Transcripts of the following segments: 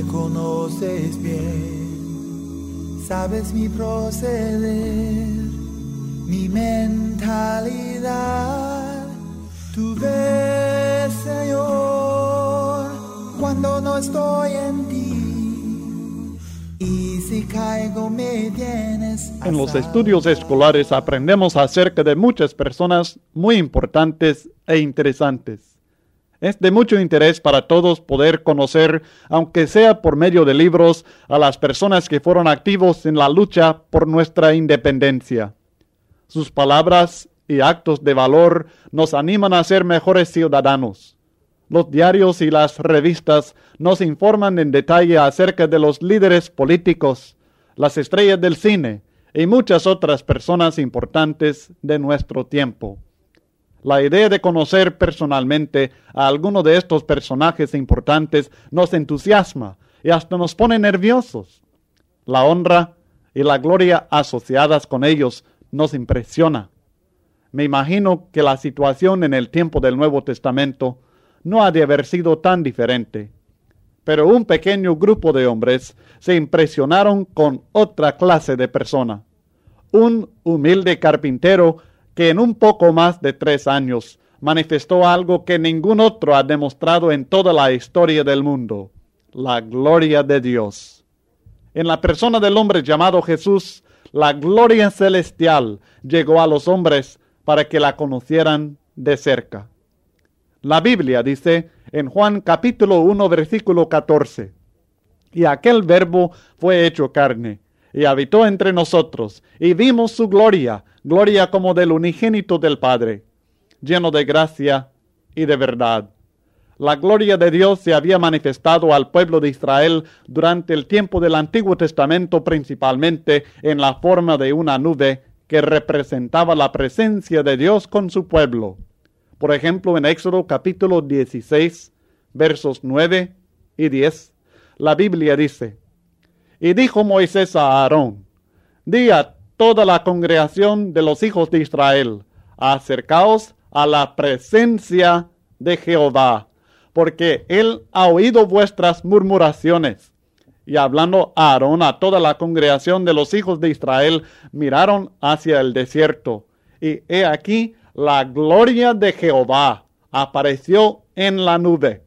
conoces bien, sabes mi proceder, mi mentalidad. Tú ves, Señor, cuando no estoy en ti, y si caigo me vienes a En los salvar. estudios escolares aprendemos acerca de muchas personas muy importantes e interesantes. Es de mucho interés para todos poder conocer, aunque sea por medio de libros, a las personas que fueron activos en la lucha por nuestra independencia. Sus palabras y actos de valor nos animan a ser mejores ciudadanos. Los diarios y las revistas nos informan en detalle acerca de los líderes políticos, las estrellas del cine y muchas otras personas importantes de nuestro tiempo. La idea de conocer personalmente a alguno de estos personajes importantes nos entusiasma y hasta nos pone nerviosos. La honra y la gloria asociadas con ellos nos impresiona. Me imagino que la situación en el tiempo del Nuevo Testamento no ha de haber sido tan diferente. Pero un pequeño grupo de hombres se impresionaron con otra clase de persona. Un humilde carpintero que en un poco más de 3 años manifestó algo que ningún otro ha demostrado en toda la historia del mundo: la gloria de Dios. En la persona del hombre llamado Jesús, la gloria celestial llegó a los hombres para que la conocieran de cerca. La Biblia dice en Juan capítulo 1 versículo 14: y aquel verbo fue hecho carne, y habitó entre nosotros, y vimos su gloria, gloria como del unigénito del Padre, lleno de gracia y de verdad. La gloria de Dios se había manifestado al pueblo de Israel durante el tiempo del Antiguo Testamento, principalmente en la forma de una nube que representaba la presencia de Dios con su pueblo. Por ejemplo, en Éxodo capítulo 16, versos 9 y 10, la Biblia dice: y dijo Moisés a Aarón: di a toda la congregación de los hijos de Israel, acercaos a la presencia de Jehová, porque él ha oído vuestras murmuraciones. Y hablando Aarón a toda la congregación de los hijos de Israel, miraron hacia el desierto, y he aquí la gloria de Jehová apareció en la nube.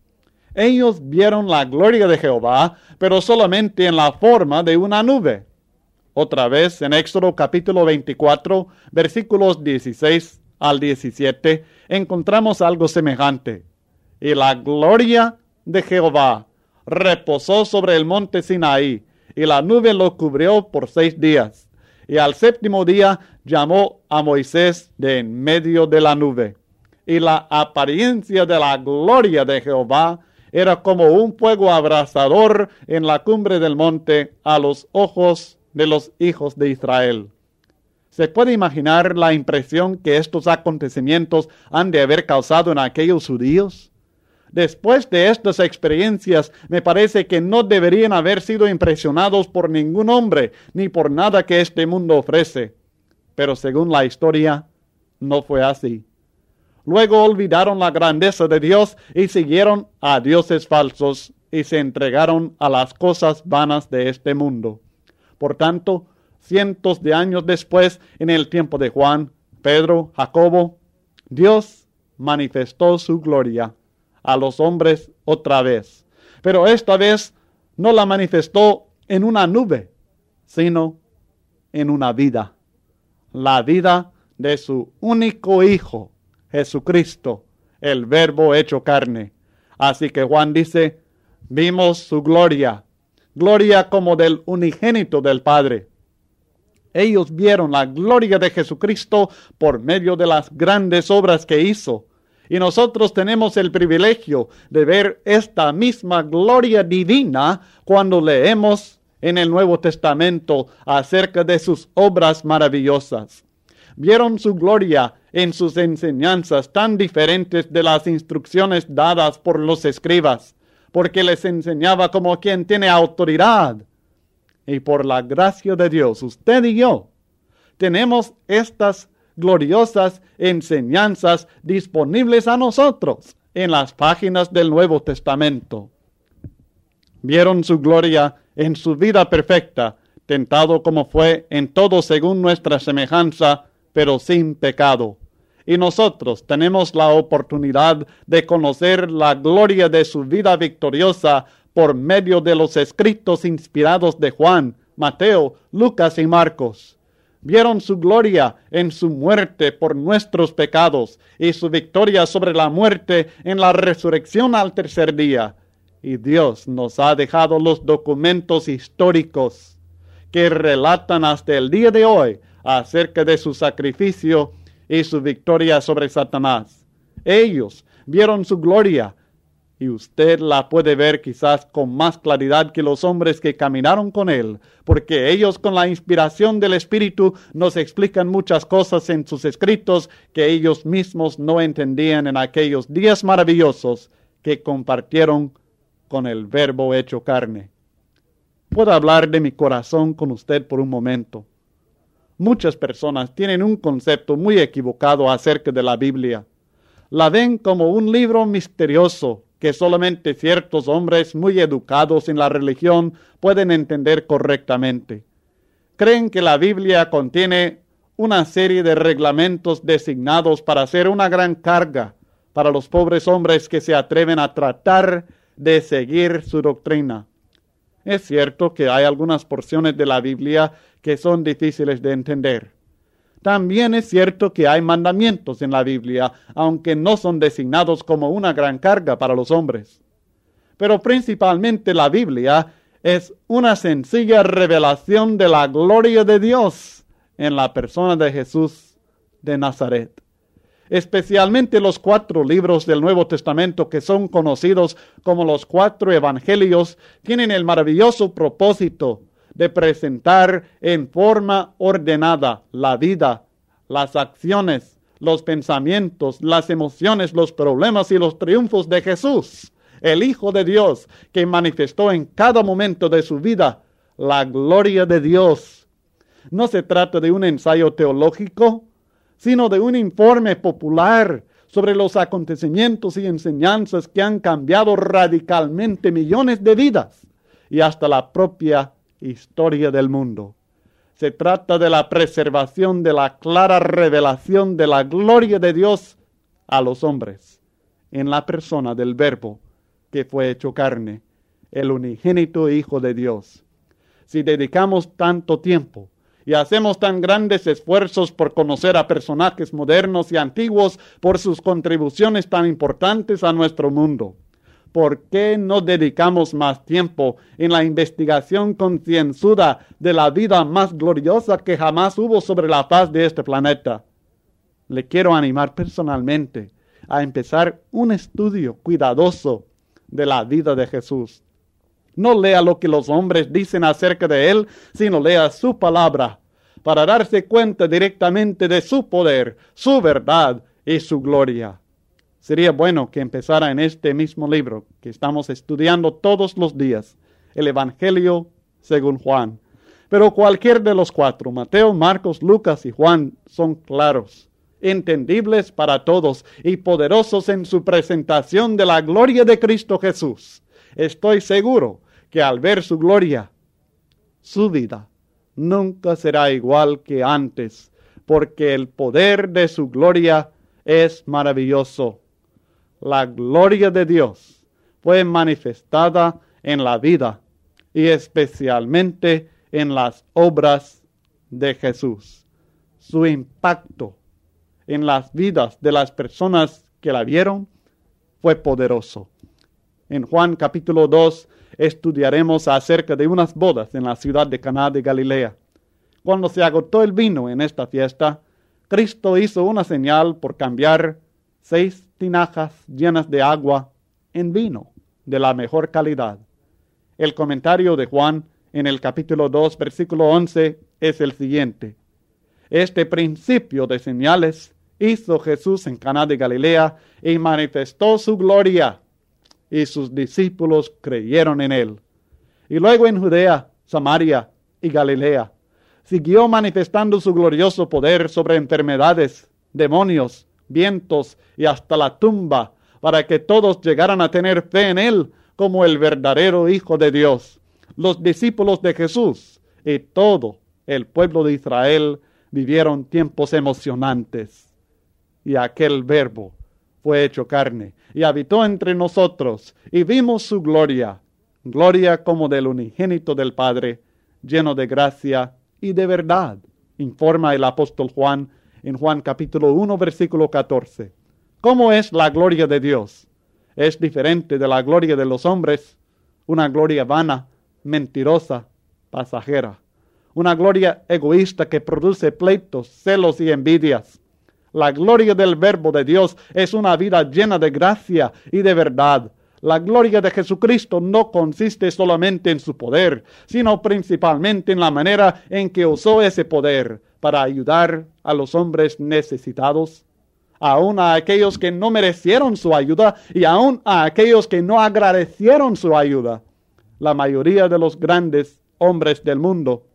Ellos vieron la gloria de Jehová, pero solamente en la forma de una nube. Otra vez en Éxodo capítulo 24, versículos 16 al 17, encontramos algo semejante. Y la gloria de Jehová reposó sobre el monte Sinaí, y la nube lo cubrió por 6 días. Y al 7º día llamó a Moisés de en medio de la nube. Y la apariencia de la gloria de Jehová era como un fuego abrasador en la cumbre del monte a los ojos de los hijos de Israel. ¿Se puede imaginar la impresión que estos acontecimientos han de haber causado en aquellos judíos? Después de estas experiencias, me parece que no deberían haber sido impresionados por ningún hombre, ni por nada que este mundo ofrece. Pero según la historia, no fue así. Luego olvidaron la grandeza de Dios y siguieron a dioses falsos y se entregaron a las cosas vanas de este mundo. Por tanto, cientos de años después, en el tiempo de Juan, Pedro, Jacobo, Dios manifestó su gloria a los hombres otra vez. Pero esta vez no la manifestó en una nube, sino en una vida. La vida de su único Hijo, Jesucristo, el Verbo hecho carne. Así que Juan dice: vimos su gloria, gloria como del unigénito del Padre. Ellos vieron la gloria de Jesucristo por medio de las grandes obras que hizo. Y nosotros tenemos el privilegio de ver esta misma gloria divina cuando leemos en el Nuevo Testamento acerca de sus obras maravillosas. Vieron su gloria en sus enseñanzas tan diferentes de las instrucciones dadas por los escribas, porque les enseñaba como quien tiene autoridad. Y por la gracia de Dios, usted y yo tenemos estas gloriosas enseñanzas disponibles a nosotros en las páginas del Nuevo Testamento. Vieron su gloria en su vida perfecta, tentado como fue en todo según nuestra semejanza, pero sin pecado. Y nosotros tenemos la oportunidad de conocer la gloria de su vida victoriosa por medio de los escritos inspirados de Juan, Mateo, Lucas y Marcos. Vieron su gloria en su muerte por nuestros pecados y su victoria sobre la muerte en la resurrección al tercer día. Y Dios nos ha dejado los documentos históricos que relatan hasta el día de hoy acerca de su sacrificio y su victoria sobre Satanás. Ellos vieron su gloria y usted la puede ver quizás con más claridad que los hombres que caminaron con él, porque ellos con la inspiración del Espíritu nos explican muchas cosas en sus escritos que ellos mismos no entendían en aquellos días maravillosos que compartieron con el Verbo hecho carne. Puedo hablar de mi corazón con usted por un momento. Muchas personas tienen un concepto muy equivocado acerca de la Biblia. La ven como un libro misterioso que solamente ciertos hombres muy educados en la religión pueden entender correctamente. Creen que la Biblia contiene una serie de reglamentos designados para hacer una gran carga para los pobres hombres que se atreven a tratar de seguir su doctrina. Es cierto que hay algunas porciones de la Biblia que son difíciles de entender. También es cierto que hay mandamientos en la Biblia, aunque no son designados como una gran carga para los hombres. Pero principalmente la Biblia es una sencilla revelación de la gloria de Dios en la persona de Jesús de Nazaret. Especialmente los 4 libros del Nuevo Testamento que son conocidos como los 4 evangelios tienen el maravilloso propósito de presentar en forma ordenada la vida, las acciones, los pensamientos, las emociones, los problemas y los triunfos de Jesús, el Hijo de Dios, que manifestó en cada momento de su vida la gloria de Dios. No se trata de un ensayo teológico, sino de un informe popular sobre los acontecimientos y enseñanzas que han cambiado radicalmente millones de vidas y hasta la propia historia del mundo. Se trata de la preservación de la clara revelación de la gloria de Dios a los hombres en la persona del Verbo que fue hecho carne, el unigénito Hijo de Dios. Si dedicamos tanto tiempo y hacemos tan grandes esfuerzos por conocer a personajes modernos y antiguos por sus contribuciones tan importantes a nuestro mundo, ¿por qué no dedicamos más tiempo en la investigación concienzuda de la vida más gloriosa que jamás hubo sobre la faz de este planeta? Le quiero animar personalmente a empezar un estudio cuidadoso de la vida de Jesús. No lea lo que los hombres dicen acerca de él, sino lea su palabra para darse cuenta directamente de su poder, su verdad y su gloria. Sería bueno que empezara en este mismo libro que estamos estudiando todos los días, el Evangelio según Juan. Pero cualquier de los 4, Mateo, Marcos, Lucas y Juan, son claros, entendibles para todos y poderosos en su presentación de la gloria de Cristo Jesús. Estoy seguro que al ver su gloria, su vida nunca será igual que antes, porque el poder de su gloria es maravilloso. La gloria de Dios fue manifestada en la vida y especialmente en las obras de Jesús. Su impacto en las vidas de las personas que la vieron fue poderoso. En Juan capítulo 2 estudiaremos acerca de unas bodas en la ciudad de Caná de Galilea. Cuando se agotó el vino en esta fiesta, Cristo hizo una señal por cambiar 6 tinajas llenas de agua en vino de la mejor calidad. El comentario de Juan en el capítulo 2, versículo 11 es el siguiente. Este principio de señales hizo Jesús en Caná de Galilea y manifestó su gloria, y sus discípulos creyeron en él. Y luego en Judea, Samaria y Galilea siguió manifestando su glorioso poder sobre enfermedades, demonios, vientos y hasta la tumba, para que todos llegaran a tener fe en él como el verdadero Hijo de Dios. Los discípulos de Jesús y todo el pueblo de Israel vivieron tiempos emocionantes. Y aquel Verbo fue hecho carne y habitó entre nosotros, y vimos su gloria, gloria como del unigénito del Padre, lleno de gracia y de verdad, informa el apóstol Juan en Juan capítulo 1, versículo 14. ¿Cómo es la gloria de Dios? Es diferente de la gloria de los hombres, una gloria vana, mentirosa, pasajera, una gloria egoísta que produce pleitos, celos y envidias. La gloria del Verbo de Dios es una vida llena de gracia y de verdad. La gloria de Jesucristo no consiste solamente en su poder, sino principalmente en la manera en que usó ese poder para ayudar a los hombres necesitados, aún a aquellos que no merecieron su ayuda y aún a aquellos que no agradecieron su ayuda. La mayoría de los grandes hombres del mundo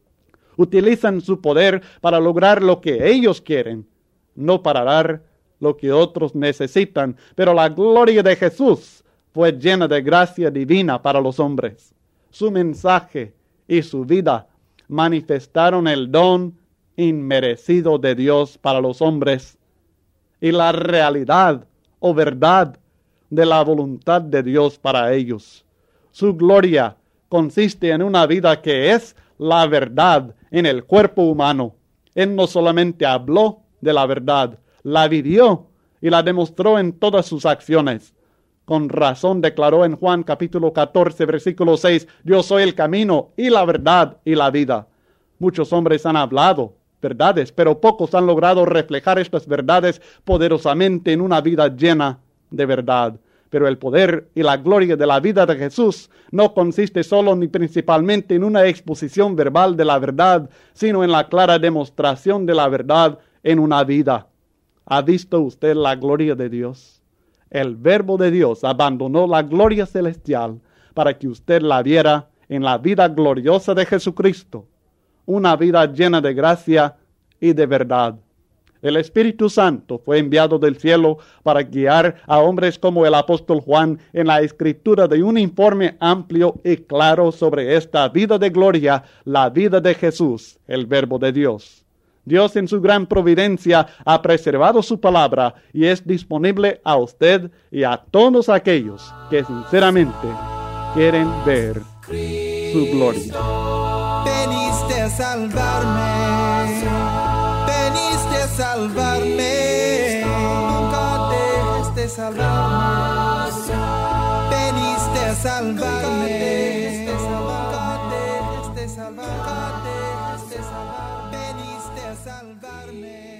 utilizan su poder para lograr lo que ellos quieren, no para dar lo que otros necesitan. Pero la gloria de Jesús fue llena de gracia divina para los hombres. Su mensaje y su vida manifestaron el don inmerecido de Dios para los hombres y la realidad o verdad de la voluntad de Dios para ellos. Su gloria consiste en una vida que es la verdad en el cuerpo humano. Él no solamente habló de la verdad, la vivió y la demostró en todas sus acciones. Con razón declaró en Juan capítulo 14, versículo 6, yo soy el camino y la verdad y la vida. Muchos hombres han hablado verdades, pero pocos han logrado reflejar estas verdades poderosamente en una vida llena de verdad. Pero el poder y la gloria de la vida de Jesús no consiste solo ni principalmente en una exposición verbal de la verdad, sino en la clara demostración de la verdad en una vida. ¿Ha visto usted la gloria de Dios? El Verbo de Dios abandonó la gloria celestial para que usted la viera en la vida gloriosa de Jesucristo, una vida llena de gracia y de verdad. El Espíritu Santo fue enviado del cielo para guiar a hombres como el apóstol Juan en la escritura de un informe amplio y claro sobre esta vida de gloria, la vida de Jesús, el Verbo de Dios. Dios en su gran providencia ha preservado su palabra y es disponible a usted y a todos aquellos que sinceramente quieren ver su gloria. Veniste a salvarme, veniste a salvarme, nunca dejes de salvarme, veniste a salvarme, nunca dejes de salvarme, veniste a salvarme.